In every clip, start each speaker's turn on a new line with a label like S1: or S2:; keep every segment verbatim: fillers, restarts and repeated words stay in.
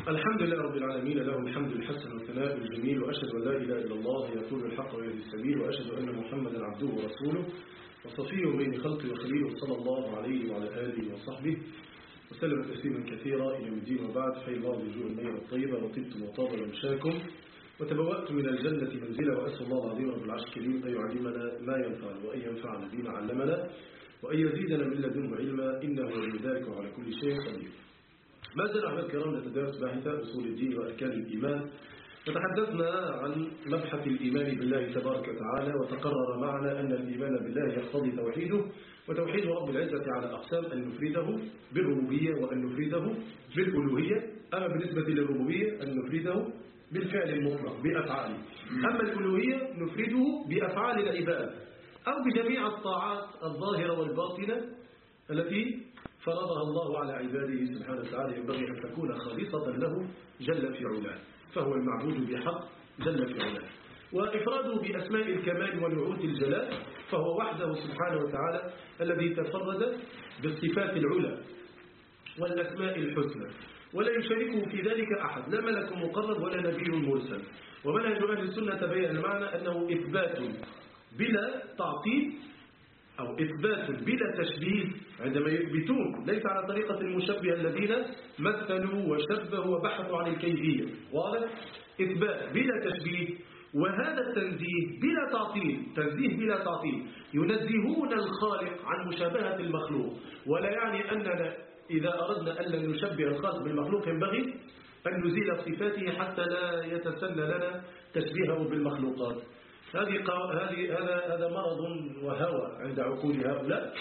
S1: الحمد لله رب العالمين، له الحمد الحسن والثناء الجميل، وأشهد أن لا إله إلا الله يقول الحق ويهدي السبيل، وأشهد أن محمدا عبده ورسوله وصفيه بين خلقه وخليله صلى الله عليه وعلى آله وصحبه وسلم تسليما كثيرا إلى الدين. وبعد، حي الله بالوجوه النيرة الطيبة، وطبتم وطاب ممشاكم وتبوأتم من الجنة منزلا، وأسأل الله العظيم رب العرش الكريم أن يعلمنا ما ينفعنا وأن ينفعنا بما علمنا وأن يزيدنا من لدنه علما، إنه ولي ذلك وعلى كل شيء قدير. ما زال أحباب الكرام نتدارس باحثة أصول الدين وأركان الإيمان، وتحدثنا عن مبحث الإيمان بالله تبارك وتعالى، وتقرر معنا أن الإيمان بالله يقتضي توحيده، وتوحيد رب العزة على أقسام: أن نفرده بالربوبية وأن نفرده بالألوهية. أما بالنسبة للربوبية أن نفرده بالفعل المطلق بأفعاله، أما الألوهية نفرده بأفعال العباد أو بجميع الطاعات الظاهرة والباطنة التي فرضها الله على عباده سبحانه وتعالى، ينبغي أن تكون خالصة له جل في علاه، فهو المعبود بحق جل في علاه. وإفراده بأسماء الكمال ونعوت الجلال، فهو وحده سبحانه وتعالى الذي تفرد بالصفات العلى والأسماء الحسنى، ولا يشاركه في ذلك أحد، لا ملك مقرب ولا نبي مرسل. ومنهج أهل السنة تبين معنا أنه إثبات بلا تعطيل أو إثبات بلا تشبيه، عندما يثبتون ليس على طريقة المشبه الذين مثلوا وشبهوا وبحثوا عن الكيفية، واضح؟ إثبات بلا تشبيه، وهذا التنزيه بلا تعطيل، تنزيه بلا تعطيل، ينزهون الخالق عن مشابهة المخلوق. ولا يعني أننا إذا أردنا أن لا نشبه الخالق بالمخلوق ينبغي أن نزيل صفاته حتى لا يتسنى لنا تشبيهه بالمخلوقات. هذه هذه هذا هذا مرض وهوى عند عقول هؤلاء،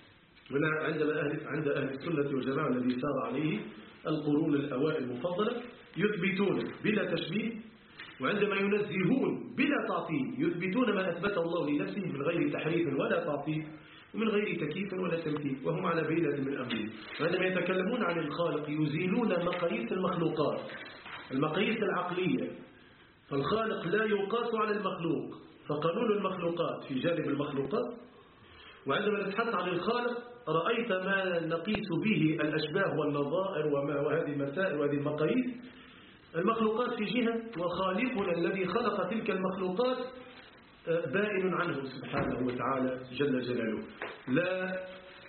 S1: عندما أهل عند أهل السنة والجماعة الذي سار عليه القرون الأوائل المفضلة، يثبتون بلا تشبيه، وعندما ينزهون بلا تعطيل يثبتون ما أثبته الله لنفسه من غير تحريف ولا تعطيل ومن غير تكييف ولا تمثيل، وهم على بينة من أمره. وعندما يتكلمون عن الخالق يزيلون مقاييس المخلوقات، المقاييس العقلية، فالخالق لا يقاس على المخلوق، فقانون المخلوقات في جانب المخلوقات. وعندما نتحدث عن الخالق رأيت ما نقيس به الأشباه والنظائر وما وهذه المسائل وهذه المقاييس. المخلوقات في جهة، وخالقنا الذي خلق تلك المخلوقات بائن عنه سبحانه وتعالى جل جلاله، لا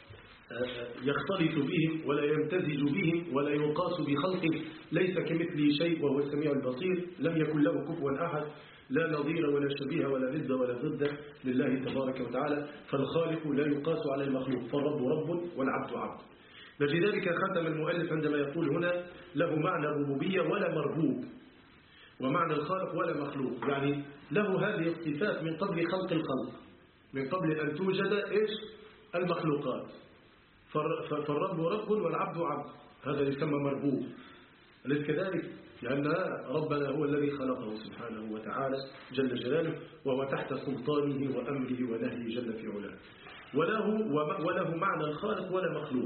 S1: يختلط بهم ولا يمتزج بهم ولا يقاس بخلقه، ليس كمثله شيء وهو السميع البصير، لم يكن له كفوا أحد، لا نظير ولا شبيه ولا ند ولا ضد لله تبارك وتعالى. فالخالق لا يقاس على المخلوق، فالرب رب والعبد عبد. لذلك ختم المؤلف عندما يقول هنا: له معنى الربوبية ولا مربوب، ومعنى الخالق ولا مخلوق، يعني له هذه الصفات من قبل خلق الخلق، من قبل أن توجد إيش المخلوقات. فالرب رب والعبد عبد، هذا يسمى مربوب. أليس كذلك؟ لأن ربنا هو الذي خلقه سبحانه وتعالى جل جلاله، وهو تحت سلطانه وأمره ونهيه جل في علاه. وله, وله معنى الخالق ولا مخلوق.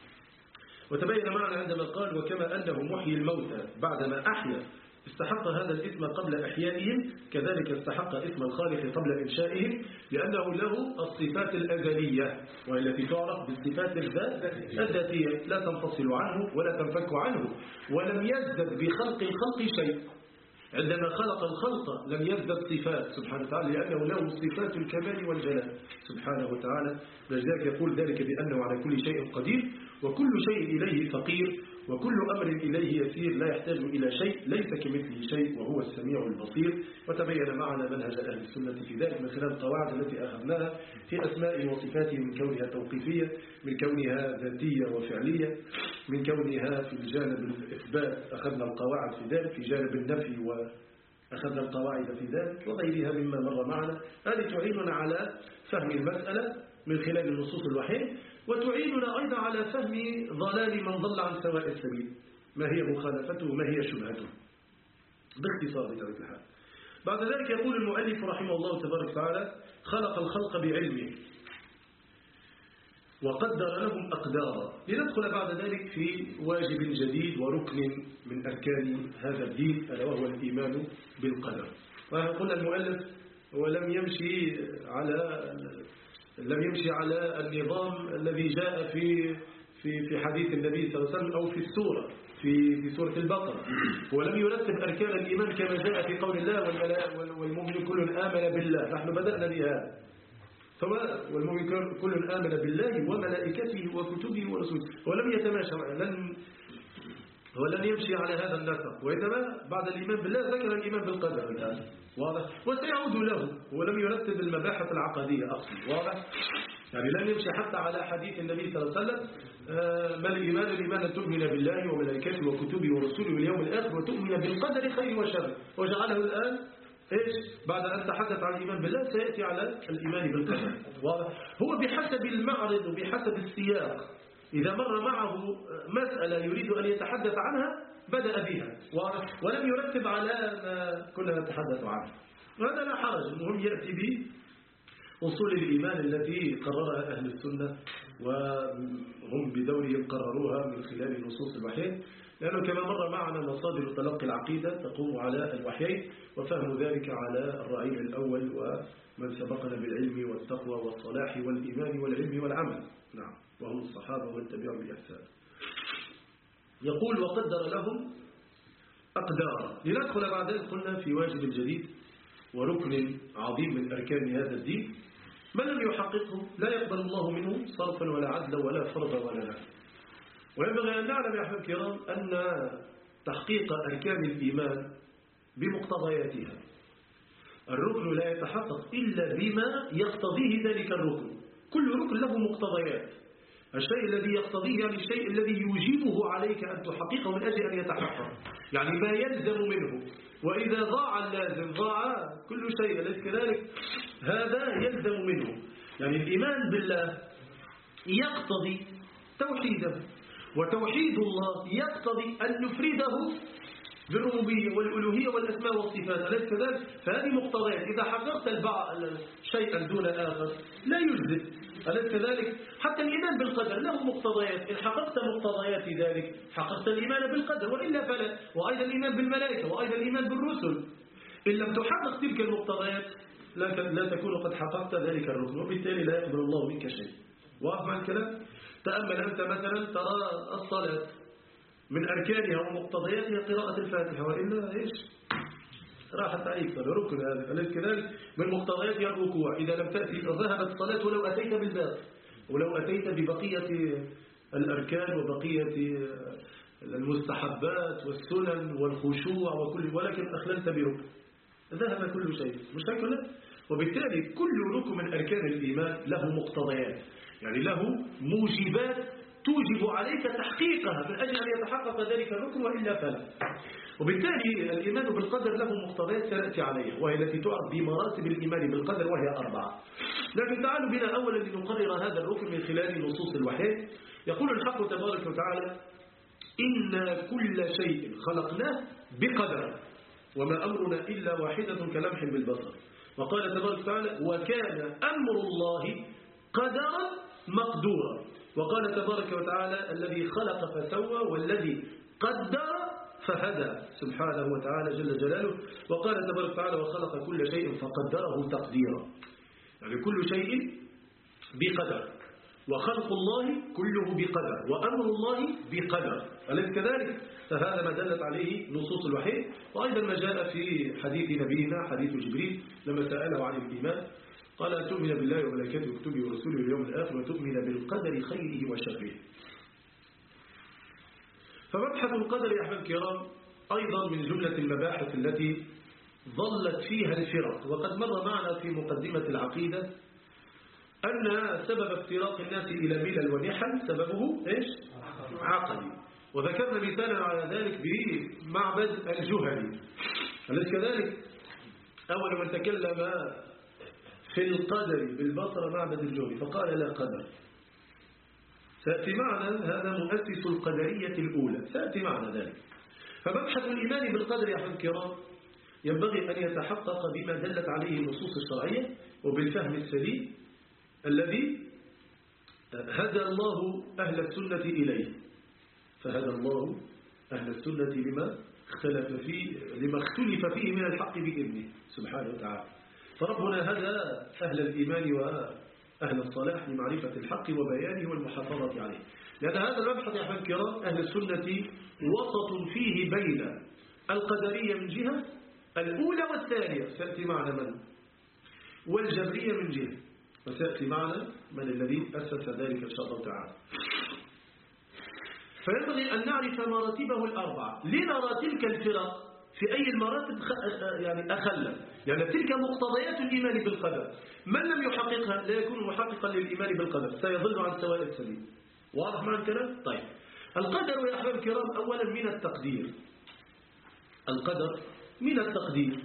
S1: وتبين معنا عندما قال: وكما أنه محيي الموتى بعدما أحيا استحق هذا الاسم قبل إحيائهم، كذلك استحق اسم الخالق قبل إنشائهم، لأنه له الصفات الأزلية، والتي تعرف بالصفات الذاتية، لا تنفصل عنه ولا تنفك عنه، ولم يزدد بخلق الخلق شيء. عندما خلق الخلق لم يزدد صفات سبحانه وتعالى، لأنه له صفات الكمال والجلال سبحانه وتعالى. لذلك يقول ذلك بأنه على كل شيء قدير، وكل شيء إليه فقير، وكل أمر إليه يسير، لا يحتاج إلى شيء، ليس كمثله شيء وهو السميع البصير. وتبين معنا منهج أهل السنة في ذلك من خلال القواعد التي أخذناها في أسماء وصفاته، من كونها توقيفية، من كونها ذاتية وفعلية، من كونها في الجانب الإثبات أخذنا القواعد في ذلك، في جانب النفي وأخذنا القواعد في ذلك، وغيرها مما مر معنا. هذه تعيننا على فهم المسألة من خلال النصوص الوحية، وتعيننا أيضا على فهم ضلال من ضل عن سواء السبيل، ما هي مخالفته وما هي شبهته، باختصار بطبيعة الحال. بعد ذلك يقول المؤلف رحمه الله تبارك وتعالى: خلق الخلق بعلمه وقدر لهم أقدارا. لندخل بعد ذلك في واجب جديد وركن من أركان هذا الدين، ألا وهو الإيمان بالقدر. وقلنا المؤلف ولم يمشي على لم يمشي على النظام الذي جاء في في في حديث النبي صلى الله عليه وسلم أو في السورة، في في سورة البقرة. ولم يرتب أركان الإيمان كما جاء في قول الله والمؤمن كل آمن بالله. نحن بدأنا بهذا. والمؤمن كل آمن بالله وملائكته وكتبه ورسوله ولم يتماشى لن ولن يمشي على هذا النسق، وإنما بعد الإيمان بالله ذكر الإيمان بالقدر الآن واضح، وسيعود له. ولم يرتب المباحث العقدية أصلا واضح، يعني لن يمشي حتى على حديث النبي صلى الله عليه وسلم ما الإيمان؟ الإيمان أن تؤمن بالله وملائكته وكتبه ورسوله واليوم الآخر وتؤمن بالقدر خير وشر، وجعله الآن إيش؟ بعد أن تحدث عن الإيمان بالله سيأتي على الإيمان بالقدر واضح. هو بحسب المعرض وبحسب السياق، إذا مر معه مسألة يريد أن يتحدث عنها بدأ بها واضح، ولم يرتب على ما كنا نتحدث عنه، وهذا لا حرج. المهم يأتي به أصول الإيمان التي قررها أهل السنة وهم بدورهم قرروها من خلال نصوص الوحيين، لأنه كما مر معنا مصادر تلقي العقيدة تقوم على الوحيين، وفهم ذلك على الرعيل الأول ومن سبقنا بالعلم والتقوى والصلاح والإيمان والعلم والعمل، نعم، وهم الصحابة ومن تبعهم بإحسان. يقول وقدر لهم أقدارا. لندخل بعد ذلك قلنا في واجب جديد وركن عظيم من أركان هذا الدين، من لم يحققه لا يقبل الله منه صرفا ولا عدلا ولا فرضا ولا نفلا. وينبغي أن نعلم يا أحباب الكرام أن تحقيق أركان الإيمان بمقتضياتها، الركن لا يتحقق إلا بما يقتضيه ذلك الركن. كل ركن له مقتضيات، الشيء الذي يقتضيه يعني الشيء الذي يوجبه عليك أن تحققه من أجل أن يتحقق، يعني ما يلزم منه. وإذا ضاع اللازم ضاع كل شيء، أليس كذلك؟ هذا يلزم منه. يعني الإيمان بالله يقتضي توحيده، وتوحيد الله يقتضي أن نفرده بالربوبية والألوهية والأسماء والصفات، أليس كذلك؟ فهذه مقتضيات. إذا حققت البعض شيئا دون آخر لا يجزئ، أليس كذلك؟ حتى الإيمان بالقدر له مقتضيات، إن حققت مقتضيات ذلك حققت الإيمان بالقدر، وإلا فلا. وأيضا الإيمان بالملائكة، وأيضا الإيمان بالرسل. إن لم تحقق تلك المقتضيات لا تكون قد حققت ذلك الركن، وبالتالي لا يقبل الله منك شيء. واضح مع الكلام؟ تأمل أنت مثلا ترى الصلاة من أركانها ومقتضياتها قراءة الفاتحة، وإلا إيش؟ راحت عليك ركن هذا، أليس كذلك؟ من مقتضياتها الركوع، إذا لم تأتي ذهبت الصلاة ولو أتيت بالباقي، ولو أتيت ببقية الأركان وبقية المستحبات والسنن والخشوع وكل، ولكن أخللت بركن ذهب كل شيء، مش هكذا؟ وبالتالي كل ركن من أركان الإيمان له مقتضيات، يعني له موجبات توجب عليك تحقيقها من أجل أن يتحقق ذلك الركن، وإلا فلا. وبالتالي الإيمان بالقدر له مقتضيات سنأتي عليها، وهي التي تعرف بمراتب الإيمان بالقدر، وهي أربعة. لكن تعالوا بنا أولا لنقرر هذا الركن من خلال نصوص الوحي. يقول الحق تبارك وتعالى إن كل شيء خلقناه بقدر وما أمرنا إلا واحدة كلمح بالبصر. وقال تبارك وتعالى وكان أمر الله قدرا مقدورا. وقال تبارك وتعالى الذي خلق فسوى والذي قدر فهدى سبحانه وتعالى جل جلاله. وقال تبارك وتعالى وخلق كل شيء فقدره تقديرا، يعني كل شيء بقدر، وخلق الله كله بقدر، وأمر الله بقدر، أليس كذلك؟ فهذا ما دلت عليه نصوص الوحي. وأيضا ما جاء في حديث نبينا حديث جبريل لما سأله عن الإيمان قال أن تؤمن بالله وملائكته وكتبه ورسوله واليوم الآخر وتؤمن بالقدر خيره وشره. فمبحث القدر يا أحباب الكرام أيضا من جملة المباحث التي ظلت فيها الفرق، وقد مر معنا في مقدمة العقيدة أن سبب افتراق الناس إلى ملل ونحل سببه إيش؟ عقدي. وذكرنا مثالا على ذلك بمعبد الجهني، أليس كذلك؟ أول من تكلم في القدر بالبصرة معبد الجهني فقال لا قدر. سأتي معنا هذا مؤسس القدرية الأولى، سأتي معنا ذلك. فمبحث الإيمان بالقدر يا أحباب الكرام ينبغي أن يتحقق بما دلت عليه النصوص الشرعية وبالفهم السليم الذي هدى الله أهل السنة إليه. فهدى الله أهل السنة لما اختلف فيه لما اختلف فيه من الحق بإذنه سبحانه وتعالى. فربنا هدى أهل الإيمان وأهل الصلاح لمعرفة الحق وبيانه والمحافظة عليه. لأن هذا المبحث يا أحباب الكرام أهل السنة وسط فيه بين القدرية من جهة الأولى والثانية، سيأتي معنا من، والجبرية من جهة، وسيأتي معنا من الذي أسس ذلك إن شاء الله تعالى. فينبغي أن نعرف مراتبه الأربعة. لنرى تلك الفرق في أي المراتب يعني أخلت، يعني تلك مقتضيات الإيمان بالقدر. من لم يحققها لا يكون محققا للإيمان بالقدر، سيظل عن سواء السبيل. واضح معنى الكلام؟ طيب، القدر يا أحباب الكرام أولا من التقدير. القدر من التقدير،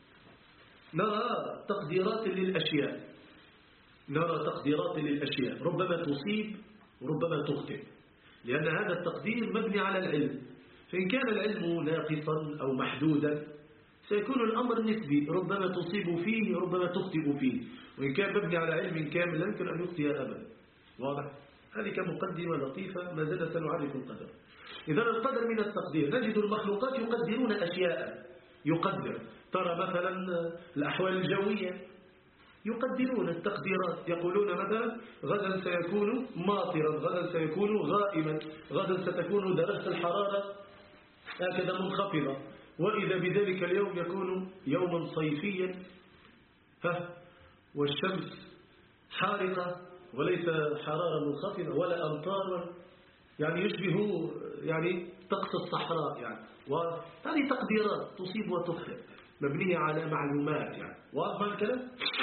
S1: نرى تقديرات للأشياء، نرى تقديرات للأشياء ربما تصيب وربما تخطئ، لأن هذا التقدير مبني على العلم. فإن كان العلم ناقصا أو محدودا سيكون الأمر نسبي، ربما تصيب فيه ربما تخطئ فيه. وإن كان مبني على علم كامل لا يمكن أن يخطئ أبدا. واضح؟ هذه كمقدمة لطيفة ما زالت سنعرف القدر. إذا القدر من التقدير، نجد المخلوقات يقدرون أشياء، يقدر، ترى مثلا الأحوال الجوية يقدرون التقديرات، يقولون مثلا غدا سيكون ماطرا، غدا سيكون غائما، غدا ستكون درجة الحرارة هكذا منخفضة، وإذا بذلك اليوم يكون يوما صيفيا ها والشمس حارقة وليس حرارة منخفضة ولا أمطار، يعني يشبه يعني طقس الصحراء يعني. وهذه تقديرات تصيب وتخطئ مبنية على معلومات يعني. واضح الكلام؟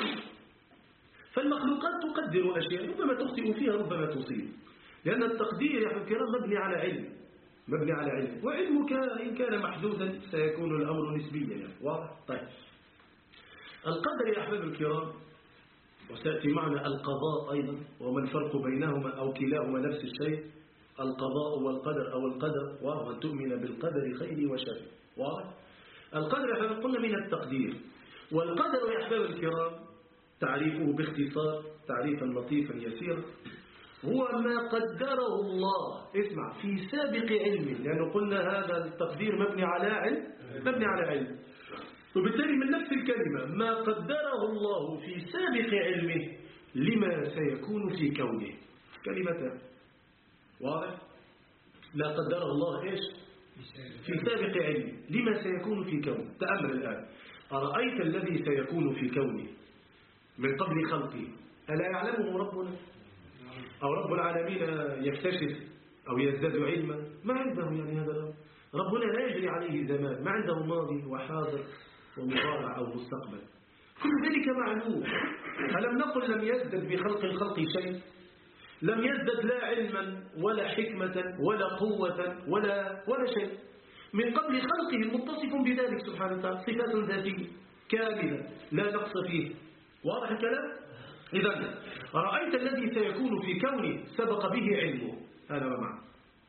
S1: فالمخلوقات تقدر أشياء ربما تخطئ فيها ربما تصيب، لأن التقدير يا أخي الكرام مبني على علم، مبني على علم، وعلمك إن كان محدودا سيكون الأمر نسبيا يعني. واضح؟ طيب، القدر يا أحباب الكرام، وسيأتي معنا القضاء أيضا، وما الفرق بينهما أو كلاهما نفس الشيء، القضاء والقدر أو القدر، وأن تؤمن بالقدر خير وشر. واضح؟ القدر يا أحباب قلنا من التقدير، والقدر يا أحباب الكرام تعريفه باختصار تعريفا لطيفا يسيرا، هو ما قدره الله، اسمع، في سابق علمه، لأنه قلنا هذا التقدير مبني على علم، مبني على علم، وبالتالي من نفس الكلمة ما قدره الله في سابق علمه لما سيكون في كونه، كلمتان. واضح؟ ما قدره الله إيش؟ في سابق علمه لما سيكون في كونه. تأمل الآن، أرأيت الذي سيكون في كونه من قبل خلقه ألا يعلمه ربنا؟ أو رب العالمين يكتشف أو يزداد علما؟ ما عنده يعني هذا الأمر. ربنا لا يجري عليه زمان، ما عنده ماضي وحاضر ومضارع أو مستقبل، كل ذلك معلوم. ألم نقل لم يزدد بخلق الخلق شيء؟ لم يزدد لا علما ولا حكمة ولا قوة ولا ولا شيء من قبل خلقه، متصف بذلك سبحانه وتعالى، صفات ذاتية كاملة لا نقص فيه. واضح الكلام؟ إذن رأيت الذي سيكون في كونه سبق به علمه، هذا ما معنى.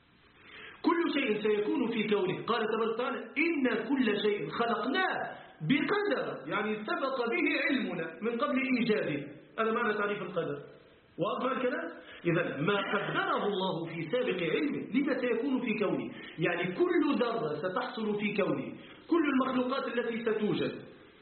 S1: كل شيء سيكون في كونه، قال تبارك وتعالى إن كل شيء خلقناه بقدر، يعني سبق به علمنا من قبل إيجاده، هذا معنى تعريف القدر. واضح الكلام؟ إذن ما قدره الله في سابق علمه لما سيكون في كونه، يعني كل ذرة ستحصل في كونه، كل المخلوقات التي ستوجد،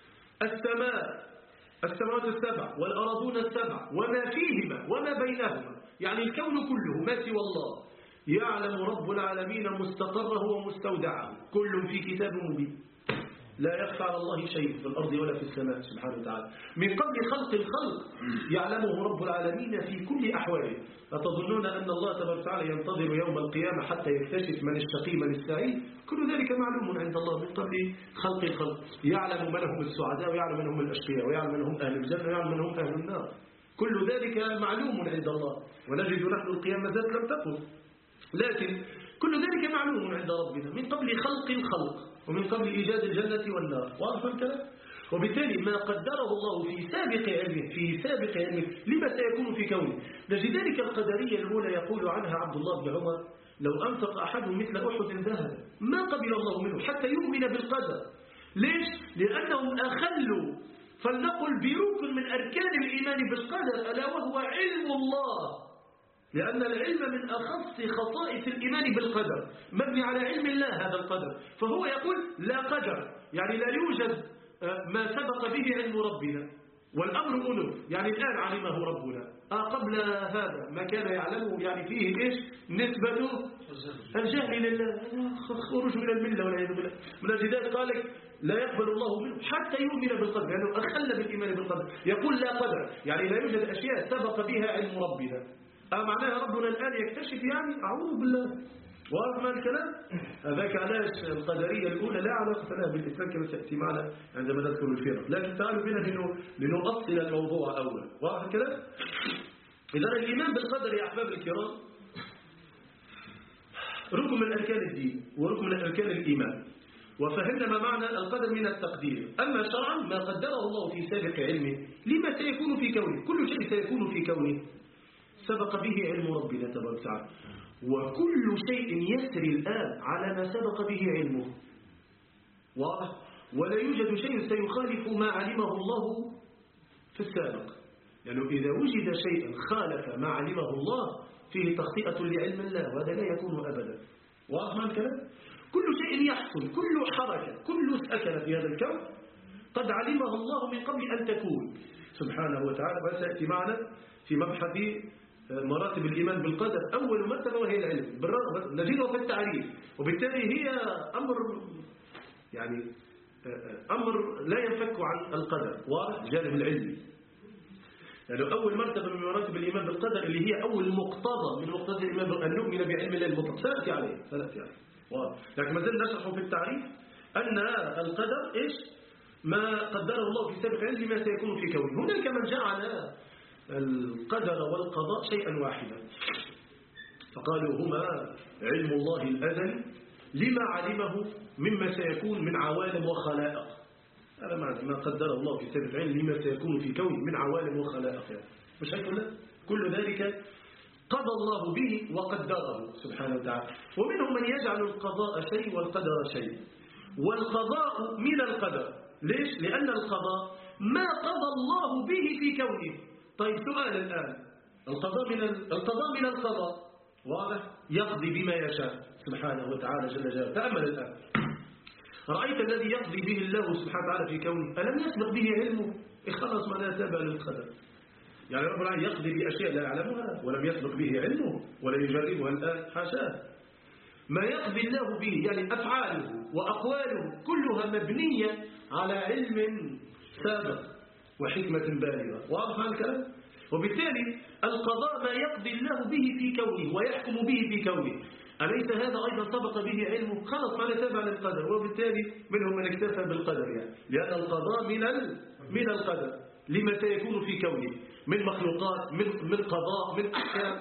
S1: السماء السماوات السبع والأراضون السبع وما فيهما وما بينهما، يعني الكون كله ما سوى الله، يعلم رب العالمين مستقره ومستودعه، كل في كتاب مبين، لا يخفى على الله شيء في الأرض ولا في السماء سبحانه وتعالى، من قبل خلق الخلق يعلمه رب العالمين في كل أحواله. أتظنون أن الله تبارك وتعالى ينتظر يوم القيامة حتى يكتشف من الشقي من السعيد؟ كل ذلك معلوم عند الله من قبل خلق الخلق، يعلم من هم السعداء ويعلم من هم الأشقياء ويعلم من هم أهل الجنة ويعلم من هم أهل النار، كل ذلك معلوم عند الله. ونجد نحن القيامة ذات لم تكن، لكن كل ذلك معلوم عند ربنا من قبل خلق الخلق ومن قبل إيجاد الجنة والنار. واضح الكلام؟ وبالتالي ما قدره الله في سابق علمه في سابق علمه لما سيكون في كونه. لذلك القدرية الأولى يقول عنها عبد الله بن عمر لو أنفق أحد مثل أحد ذهب ما قبل الله منه حتى يؤمن بالقدر. ليش؟ لأنهم أخلوا فلنقل بركن من أركان الإيمان بالقدر ألا وهو علم الله، لأن العلم من أخص خصائص الإيمان بالقدر، مبني على علم الله هذا القدر. فهو يقول لا قدر، يعني لا يوجد ما سبق به علم ربنا، والأمر أنه يعني الآن علمه ربنا، آه قبل هذا ما كان يعلمه، يعني فيه إيش نسبة الجهل لله، خروج من الملة والعياذ بالله. من أجل ذلك قال لك لا يقبل الله منه حتى يؤمن بالقدر، لأنه يعني أخل بالإيمان بالقدر. يقول لا قدر يعني لا يوجد أشياء سبق بها علم ربنا. آه معناها ربنا الآن يكتشف، يعني أعوذ بالله. واضح ما الكلام؟ هذاك علاش القدرية الأولى لا علاقة لها بالإسلام كما تأتي معنا عندما نذكر الفرق، لكن تعالوا بنا لنؤصل الموضوع أولا. واضح الكلام؟ إذا الإيمان بالقدر يا أحباب الكرام ركن من أركان الدين وركن من أركان الإيمان، وفهمنا ما معنى القدر من التقدير. أما شرعا ما قدره الله في سابق علمه لما سيكون في كونه، كل شيء سيكون في كونه سبق به علم ربنا تبارك وتعالى، وكل شيء يسري الآن على ما سبق به علمه. واضح؟ ولا يوجد شيء سيخالف ما علمه الله في السابق، يعني إذا وجد شيء خالف ما علمه الله فيه تخطئة لعلم الله، وهذا لا يكون أبدا. واضح ما الكلام؟ كل شيء يحصل، كل حركة، كل سكنة في هذا الكون قد علمها الله من قبل أن تكون سبحانه وتعالى. وسيأتي معنا في مبحث مراتب الإيمان بالقدر أول مرتبة وهي العلم، بالرغم نجده في التعريف، وبالتالي هي أمر يعني أمر لا ينفك عن القدر. واضح؟ الجانب العلمي يعني أول مرتبة من مراتب الإيمان بالقدر اللي هي أول مقتضى من مقتضى الإيمان أن نؤمن بعلم الله المطلق. سأتي عليه سأتي عليه واضح. لكن ما زلنا نشرح في التعريف أن القدر إيش؟ ما قدره الله في سابق علم ما سيكون في كونه. هناك من جعل القدر والقضاء شيئا واحدا، فقالوا هما علم الله الأزلي لما علمه مما سيكون من عوالم وخلائق. هذا معنى ما قدره الله في سابق علم لما سيكون في كونه من عوالم وخلائق، يعني مش هيك؟ كل ذلك قضى الله به وقدره سبحانه وتعالى. ومنهم من يجعل القضاء شيء والقدر شيء، والقضاء من القدر. ليش؟ لأن القضاء ما قضى الله به في كونه. طيب سؤال الآن، القضاء من القضاء من القضاء واضح، يقضي بما يشاء سبحانه وتعالى جل جلاله. تأمل الآن، رأيت الذي يقضي به الله سبحانه وتعالى في كونه ألم يسبق به علمه؟ خلاص ما لا تابع للقدر. يعني رب العالمين يقضي بأشياء لا يعلمها ولم يسبق به علمه ولا يجربها الآن، حاشاه. ما يقضي الله به يعني أفعاله وأقواله كلها مبنية على علم سابق وحكمة بالغة. واضح عن الكلام؟ وبالتالي القضاء ما يقضي الله به في كونه ويحكم به في كونه، أليس هذا أيضا سبق به علمه؟ خلص ما نتابع للقدر. وبالتالي منهم من اكتفى بالقدر، يعني لأن القضاء من من القدر لما سيكون في كونه من مخلوقات، من من قضاء، من أحكام.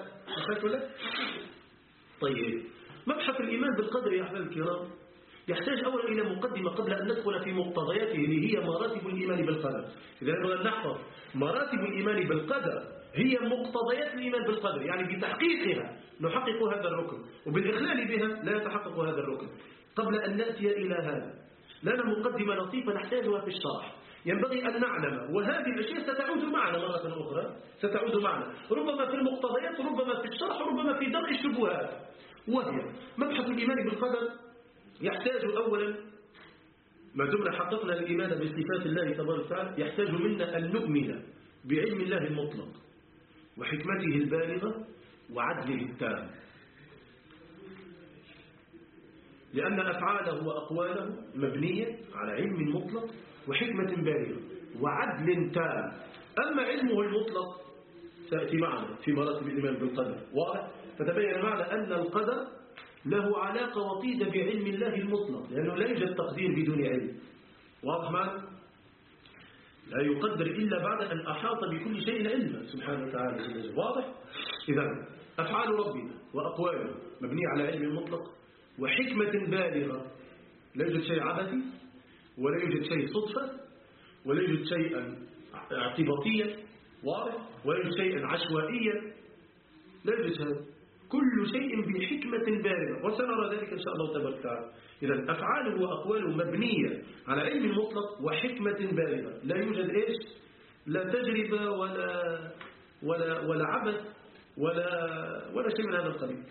S1: طيب مبحث الإيمان بالقدر يا أحباب الكرام يحتاج أولا إلى مقدمة قبل أن ندخل في مقتضياته اللي هي مراتب الإيمان بالقدر. إذا نبغى نحفظ مراتب الإيمان بالقدر هي مقتضيات الإيمان بالقدر، يعني بتحقيقها نحقق هذا الركن، وبالإخلال بها لا يتحقق هذا الركن. قبل أن نأتي إلى هذا لنا مقدمة لطيفة نحتاجها في الشرح، ينبغي أن نعلم، وهذه الأشياء ستعود معنا مرة أخرى، ستعود معنا ربما في المقتضيات وربما في الشرح وربما في درء الشبهات. وهي مبحث الإيمان بالقدر يحتاج أولا ما دمنا حققنا الإيمان بصفات الله تبارك وتعالى، يحتاج منا أن نؤمن بعلم الله المطلق وحكمته البالغة وعدله التام، لأن أفعاله وأقواله مبنية على علم مطلق وحكمة بالغة وعدل تام. أما علمه المطلق سيأتي معنا في مراتب الإيمان بالقدر. واضح؟ فتبين معنا أن القدر له علاقة وطيدة بعلم الله المطلق، لأنه لا يوجد تقدير بدون علم. واضح معنا؟ لا يقدر إلا بعد أن أحاط بكل شيء علما سبحانه وتعالى. واضح؟ إذا أفعال ربنا وأقواله مبنية على علم مطلق وحكمة بالغة، لا يوجد شيء عبثي ولا يوجد شيء صدفة ولا يوجد شيئا اعتباطيا. واضح؟ ولا يوجد شيئا عشوائيا، لا يوجد هذا، كل شيء بحكمة بالغة، وسنرى ذلك إن شاء الله تبارك وتعالى. إذا أفعاله وأقواله مبنية على علم مطلق وحكمة بالغة، لا يوجد إيش؟ لا تجربة ولا ولا ولا عبث ولا ولا شيء من هذا القبيل.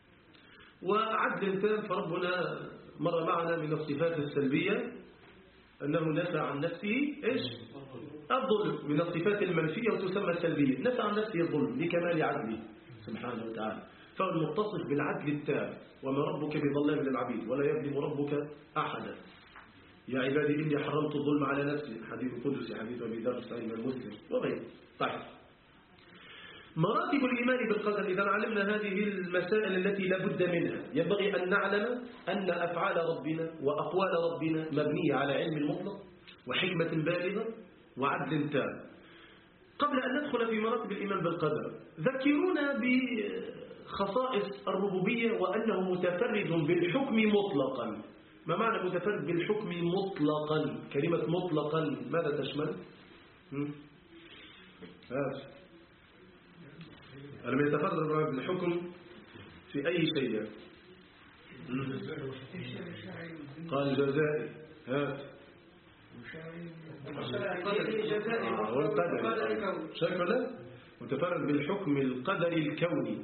S1: وعدل تام، فربنا مر معنا من الصفات السلبية أنه نفى عن نفسه إيش؟ الظلم، من الصفات المنفية وتسمى السلبية. نفى عن نفسه الظلم لكمال عدله سبحانه وتعالى، فهو المتصف بالعدل التام. وما ربك بظلام للعبيد ولا يظلم ربك أحدا. يا عبادي إني حرمت الظلم على نفسي، حديث قدسي، حديث أبي ذر صحيح مسلم وغيره. طيب، مراتب الإيمان بالقدر. إذا علمنا هذه المسائل التي لا بد منها، ينبغي أن نعلم أن أفعال ربنا وأقوال ربنا مبنية على علم مطلق وحكمة بالغة وعدل تام. قبل أن ندخل في مراتب الإيمان بالقدر، ذكرونا بخصائص الربوبية وأنه متفرد بالحكم مطلقا. ما معنى متفرد بالحكم مطلقا؟ كلمة مطلقا ماذا تشمل؟ هذا لما يتفرد بالحكم في أي شيء قال جزائي هات والقدر شكله متفرد بالحكم القدري الكوني،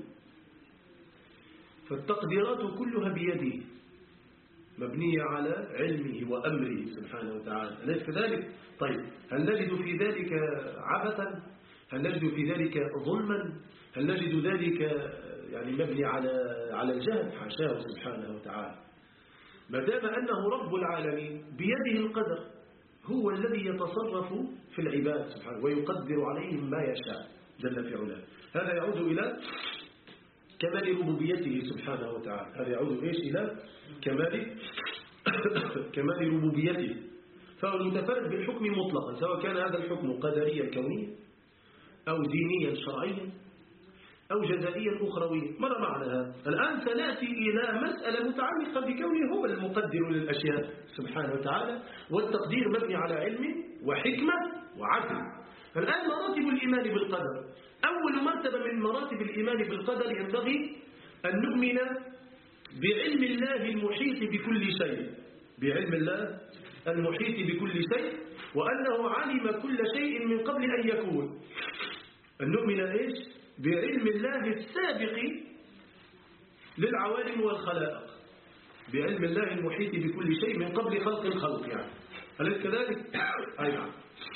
S1: فالتقديرات كلها بيده مبنية على علمه وأمره سبحانه وتعالى، أليس كذلك؟ طيب، هل نجد في ذلك عبثا؟ هل نجد في ذلك ظلما؟ هل نجد ذلك يعني مبني على على الجهل؟ حاشاه سبحانه وتعالى. ما دام أنه رب العالمين بيده القدر، هو الذي يتصرف في العباد سبحانه ويقدر عليهم ما يشاء جل في علاه. هذا يعود إلى كمال ربوبيته سبحانه وتعالى. هذا يعود إيش؟ إلى كمال كمال ربوبيته. فهو المتفرد بالحكم مطلقا، سواء كان هذا الحكم قدريا كونيا أو دينيا شرعيا أو جزائيا أخرويا. مر معنا هذا. الآن سنأتي إلى مسألة متعلقة بكونه هو المقدر للأشياء سبحانه وتعالى، والتقدير مبني على علم وحكمة وعدل. الآن مراتب الإيمان بالقدر. أول مرتبة من مراتب الإيمان بالقدر ينبغي أن نؤمن بعلم الله المحيط بكل شيء، بعلم الله المحيط بكل شيء، وأنه علم كل شيء من قبل أن يكون. أن نؤمن إيش؟ بعلم الله السابق للعوالم والخلائق، بعلم الله المحيط بكل شيء من قبل خلق الخلق يعني. أليس كذلك؟ أي نعم.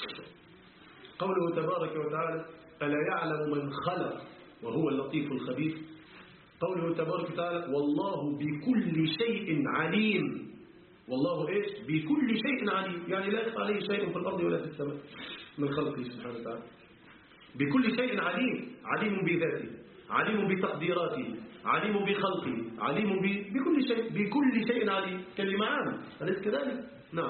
S1: قوله تبارك وتعالى ألا يعلم من خلق وهو اللطيف الخبير. قوله تبارك وتعالى والله بكل شيء عليم. والله إيش؟ بكل شيء عليم، يعني لا يخفى عليه شيء في الأرض ولا في السماء من خلقه سبحانه وتعالى. بكل شيء عليم، عليم بذاته، عليم بتقديراته، عليم بخلقه، عليم بكل شيء، بكل شيء عليم. كلمة عامة، أليس كذلك؟ نعم.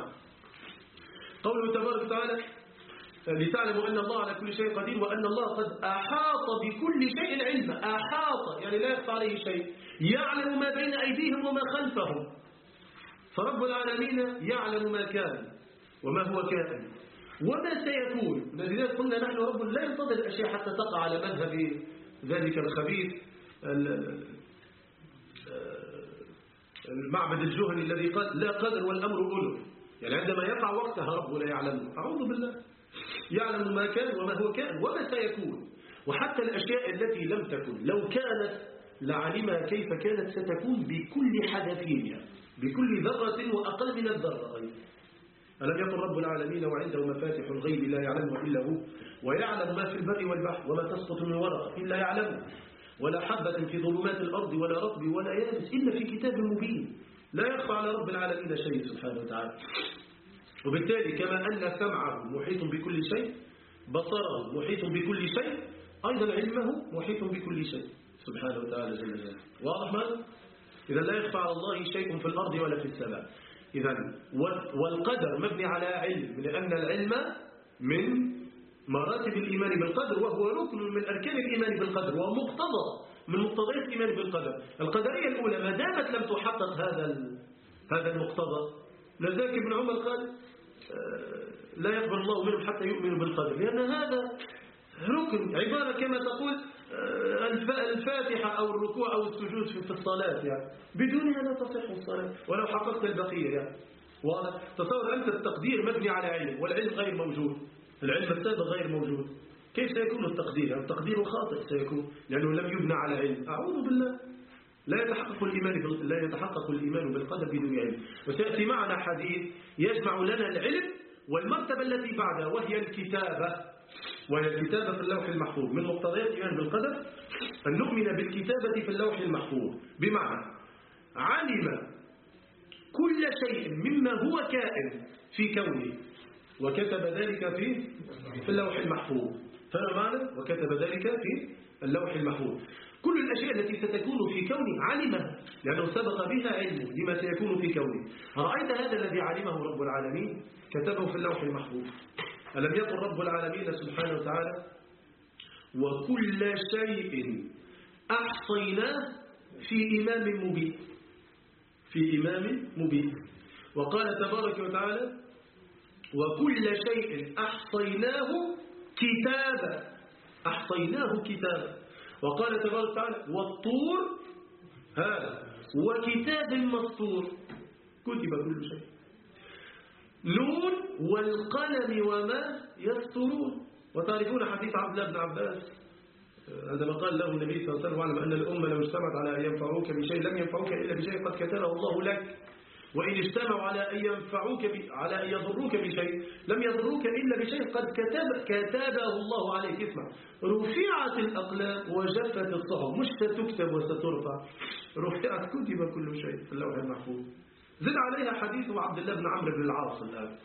S1: قوله تبارك وتعالى لتعلموا أن الله على كل شيء قدير وأن الله قد أحاط بكل شيء علما. أحاط يعني لا يخفى عليه شيء، يعلم ما بين أيديهم وما خلفهم. فرب العالمين يعلم ما كان وما هو كائن وما سيكون. لذلك قلنا نحن رب لا ينتظر الأشياء حتى تقع على مذهب ذلك الخبيث المعبد الجهني الذي قال لا قدر والأمر أولو، يعني عندما يقع وقتها رب لا يعلم. أعوذ بالله، يعلم ما كان وما هو كائن وما سيكون. وحتى الأشياء التي لم تكن لو كانت لعلمها كيف كانت ستكون بكل حدثيها، بكل ذرة وأقل من الذرة أيضا. ألم يقل رب العالمين وعنده مفاتح الغيب لا يعلمها إلا هو ويعلم ما في البر والبحر وما تسقط من ورقة إلا يعلمها ولا حبة في ظلمات الأرض ولا رطب ولا يابس إلا في كتاب مبين. لا يخفى على رب العالمين شيء سبحانه وتعالى. وبالتالي كما أن سمعه محيط بكل شيء، بصره محيط بكل شيء، أيضا علمه محيط بكل شيء سبحانه وتعالى جل جلاله. واضح ماذا؟ إذا لا يخفى على الله شيء في الأرض ولا في السماء. إذا والقدر مبني على علم، لأن العلم من مراتب الإيمان بالقدر، وهو ركن من أركان الإيمان بالقدر ومقتضى من مقتضيات الإيمان بالقدر. القدرية الأولى ما دامت لم تحقق هذا هذا المقتضى، لذلك ابن عمر قال لا يقبل الله منهم حتى يؤمنوا بالقدر، لأن هذا ركن، عبارة كما تقول الفاتحة أو الركوع أو السجود في الصلاة، يعني بدونها لا تصح الصلاة ولو حققت البقية. يعني واضح؟ تصور أنت التقدير مبني على علم والعلم غير موجود، العلم السابق غير موجود، كيف سيكون التقدير؟ يعني التقدير خاطئ سيكون لأنه لم يبنى على علم. أعوذ بالله. لا يتحقق الإيمان لا يتحقق الإيمان بالقدر بدون علم. وسيأتي معنا حديث يجمع لنا العلم والمرتبة التي بعدها وهي الكتابة وهي الكتابة في اللوح المحفوظ. من مقتضيات الإيمان بالقدر أن نؤمن بالكتابة في اللوح المحفوظ، بمعنى علم كل شيء مما هو كائن في كونه وكتب ذلك في في اللوح المحفوظ. فما معنى وكتب ذلك في اللوح المحفوظ؟ كل الأشياء التي ستكون في كونه علمها لأنه سبق بها علمه لما سيكون في كونه. رأيت هذا الذي علمه رب العالمين كتبه في اللوح المحفوظ. ألم يقل رب العالمين سبحانه وتعالى وكل شيء أحصيناه في إمام مبين في إمام مبين. وقال تبارك وتعالى وكل شيء أحصيناه كتابا أحصيناه كتابا. وقال تبارك وتعالى والطور هذا وكتاب مسطور كتب كل شيء. نون والقلم وما يسطرون. وتعرفون حديث عبد الله بن عباس عندما قال له النبي صلى الله عليه وسلم واعلم أن الأمة لو اجتمعت على أن ينفعوك بشيء لم ينفعوك إلا بشيء قد كتبه الله لك وإن اجتمعوا على أن ينفعوك على أن يضروك بشيء لم يضروك إلا بشيء قد كتب كتبه الله عليك. اسمع رفعت الأقلام وجفت الصحف مش ستكتب وسترفع رفعت كتب كل شيء في اللوح المحفوظ. زد عليها حديث عبد الله بن عمرو بن العاص الآن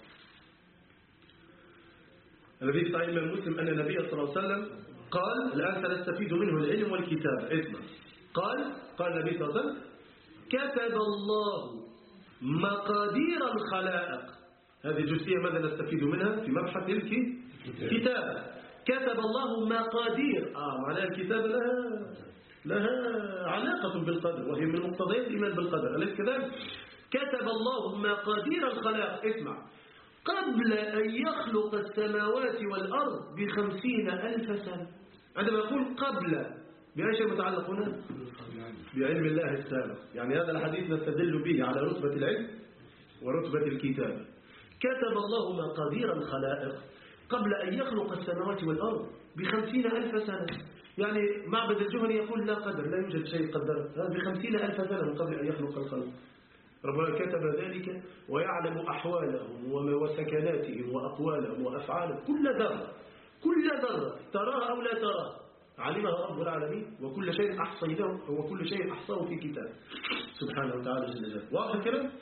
S1: الذي في صحيح مسلم أن النبي صلى الله عليه وسلم قال الآن سنستفيد منه العلم والكتاب. اسمع قال قال النبي صلى الله عليه وسلم كتب الله مقادير الخلائق. هذه الجزئية ماذا نستفيد منها في مبحث الكتاب؟ كتب الله مقادير آه معناها الكتاب لها لها علاقة بالقدر وهي من مقتضيات الإيمان بالقدر أليس كذلك؟ كتب الله مقادير الخلائق. اسمع قبل أن يخلق السماوات والأرض بخمسين ألف سنة. عندما يقول قبل بأي شيء متعلق هنا؟ بعلم الله السابق. يعني هذا الحديث نستدل به على رتبة العلم ورتبة الكتاب. كتب الله مقادير الخلائق قبل أن يخلق السماوات والأرض بخمسين ألف سنة. يعني معبد الجهني يقول لا قدر لا يوجد شيء قدر هذا بخمسين ألف سنة من قبل أن يخلق الخلق. ربنا كتب ذلك ويعلم أحوالهم وسكناتهم وأقوالهم وأفعالهم كل ذرة كل ذرة تراها أو لا تراها علمها رب العالمين وكل شيء أحصيناه وكل شيء أحصاه في كتاب سبحانه وتعالى جل جلاله. واضح الكلام؟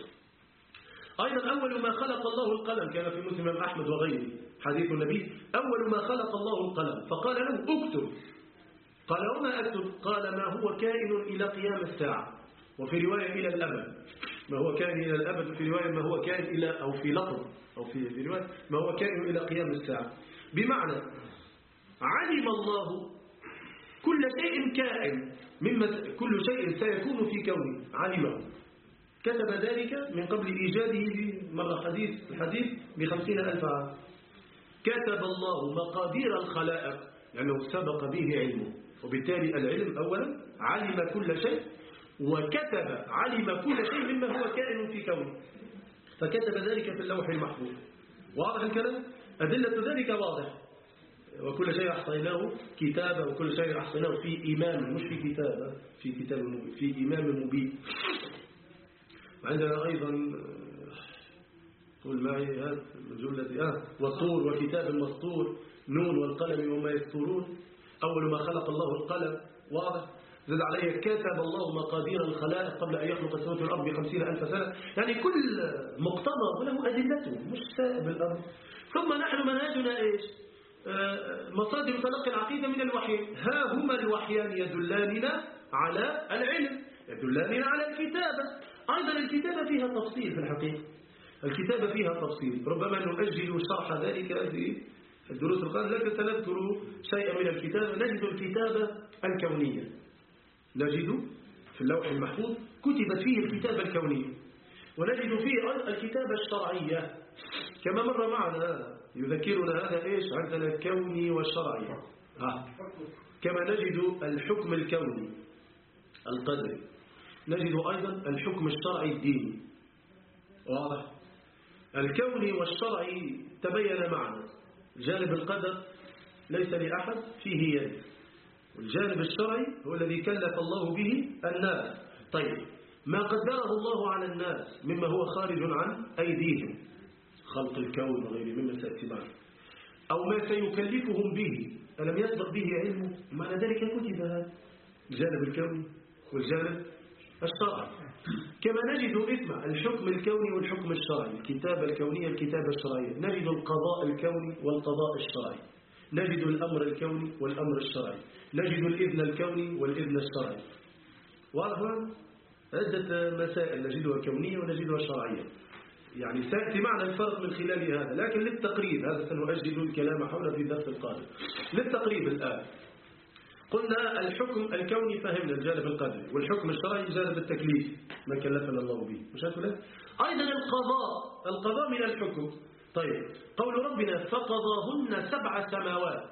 S1: أيضا أول ما خلق الله القلم كان في مسلم أحمد وغيره حديث النبي أول ما خلق الله القلم فقال له اكتب. قال وما أكتب؟ قال ما هو كائن إلى قيام الساعة وفي رواية إلى الأبد. ما هو كائن إلى الأبد وفي رواية ما هو كائن إلى أو في لفظ أو في في رواية ما هو كائن إلى قيام الساعة. بمعنى علم الله كل شيء كائن مما كل شيء سيكون في كونه علمه كتب ذلك من قبل إيجاده مرة حديث الحديث بخمسين ألف عام. كتب الله مقادير الخلائق لأنه يعني سبق به علمه وبالتالي العلم أولا علم كل شيء وكتب علم كل شيء مما هو كائن في كونه فكتب ذلك في اللوح المحفوظ. واضح الكلام؟ أدلة ذلك واضح. وكل شيء أحصيناه كتابا وكل شيء أحصيناه في إمام مش في كتابة في كتاب مبين في إمام مبين. عندنا أيضا قول معي هذا الجملة آه والطور وكتاب مسطور نون والقلم وما يسطرون. أول ما خلق الله القلم واضح. زد عليه كتب الله مقادير الخلائق قبل أن يخلق السماوات والأرض بخمسين ألف سنة. يعني كل مقتضى وله أدلته مش سائب الأرض. ثم نحن منهجنا إيش؟ آه مصادر تلقي العقيدة من الوحيين. ها هما الوحيان يدلاننا على العلم يدلاننا على الكتابة. أيضا الكتابة فيها تفصيل في الحقيقة. الكتابة فيها تفصيل ربما نؤجل شرح ذلك في الدروس القادمة لكن سنذكر شيئا من الكتابة. نجد الكتابة الكونية نجد في اللوح المحفوظ كتبت فيه الكتابة الكونية ونجد فيه الكتابة الشرعية كما مر معنا يذكرنا هذا إيش عندنا الكوني والشرعي ها. كما نجد الحكم الكوني القدري نجد أيضا الحكم الشرعي الديني. واضح؟ الكوني والشرعي تبين معنا جانب القدر ليس لأحد فيه يد والجانب الشرعي هو الذي كلف الله به الناس. طيب ما قدره الله على الناس مما هو خارج عن أيديهم، خلق الكون وغيره مما سيأتي بعد، أو ما سيكلفهم به، ألم يسبق به علمه؟ معنى ذلك كتب هذا الجانب الكوني والجانب الشرعي. كما نجد اسم الحكم الكوني والحكم الشرعي، الكتابة الكونية الكتابة الشرعية، نجد القضاء الكوني والقضاء الشرعي، نجد الأمر الكوني والأمر الشرعي، نجد الإذن الكوني والإذن الشرعي. واضح؟ عدة مسائل نجدها كونية ونجدها شرعية، يعني سيأتي معنا الفرق من خلال هذا، لكن للتقريب هذا سنؤجل الكلام حوله في الدرس القادم. للتقريب الآن قلنا الحكم الكوني فهمنا الجانب القدري، والحكم الشرعي جانب التكليف ما كلفنا الله به، مش هكذا؟ أيضا القضاء، القضاء من الحكم. طيب قول ربنا فقضاهن سبع سماوات،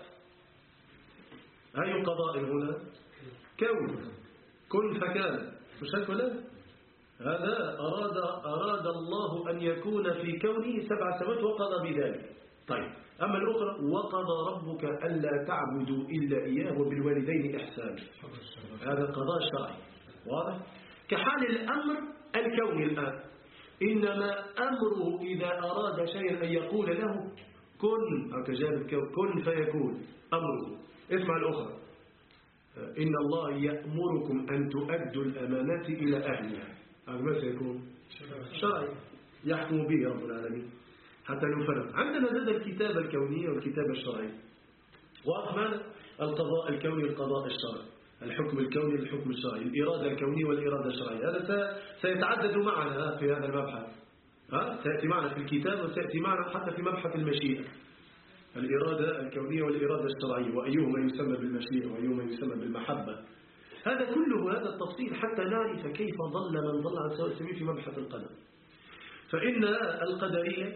S1: أي قضاء هنا؟ كون، كن فكان، مش هكذا؟ هذا أراد, أراد الله أن يكون في كونه سبع سماوات وقضى بذلك. طيب أما الأخرى وقضى ربك ألا تعبدوا إلا إياه وبالوالدين إحسانا، هذا قضاء شرعي. واضح؟ كحال الأمر الكوني الآن، إنما أمره إذا أراد شيئا أن يقول له كن، أو كجانب كن فيكون أمره. اسمع الأخرى، إن الله يأمركم أن تؤدوا الأمانات إلى أهلها، هذا ما سيكون شرعي يحكم به رب العالمين حتى نفرق. عندنا زاد الكتابة الكونية والكتابة الشرعية. وأخبر القضاء الكوني والقضاء الشرعي، الحكم الكوني والحكم الشرعي، الإرادة الكونية والإرادة الشرعية. هذا سيتعدد معنا في هذا المبحث، ها سيأتي معنا في الكتاب وسيأتي معنا حتى في مبحث المشيئة، الإرادة الكونية والإرادة الشرعية، وأيهما يسمى بالمشيئة وأيهما يسمى بالمحبة. هذا كله هذا التفصيل حتى نعرف كيف ضل من ضل عن سواء السبيل في مبحث القدر. فإن القدرية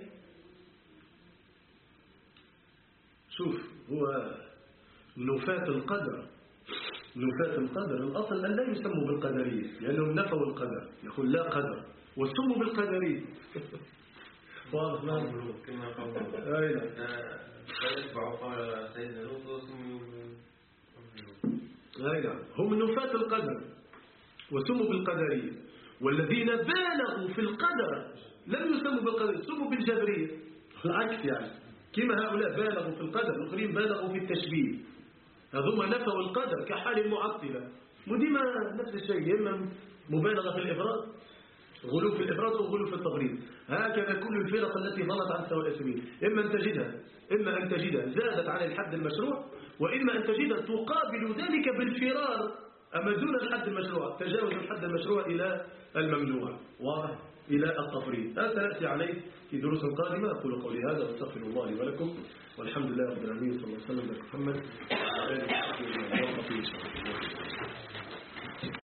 S1: شوف هو نفاة القدر، نفاة القدر الأصل أن لا يسموا بالقدرية لأنهم نفوا القدر، يقول لا قدر وسموا بالقدرية. واضح نعم
S2: كما قبل
S1: أين
S2: فيتبع قال سيدنا لوط وسموا
S1: أين هم نفاة القدر وسموا بالقدرية، والذين بالغوا في القدر لم يسموا بالقدر، سموا بالجبرية. العكس يعني، كما هؤلاء بالغوا في القدر الآخرين بالغوا في التشبيه، هذوما نفوا القدر كحال المعطلة، وديما نفس الشيء، إما مبالغة في الإفراد، غلو في الإفراد وغلو في التفريط. هكذا كل الفرق التي ضلت عن سواء السبيل، إما أن تجدها إما أن تجدها زادت عن الحد المشروع، وإما أن تجدها تقابل ذلك بالفرار أما دون الحد المشروع، تجاوز الحد المشروع إلى الممنوع، واضح، إلى التفريط. هذا سنأتي عليه في دروس قادمة. أقول قولي هذا واستغفر الله لي ولكم، والحمد لله رب العالمين، صلى الله عليه وسلم على محمد وعلى آله وصحبه وسلم.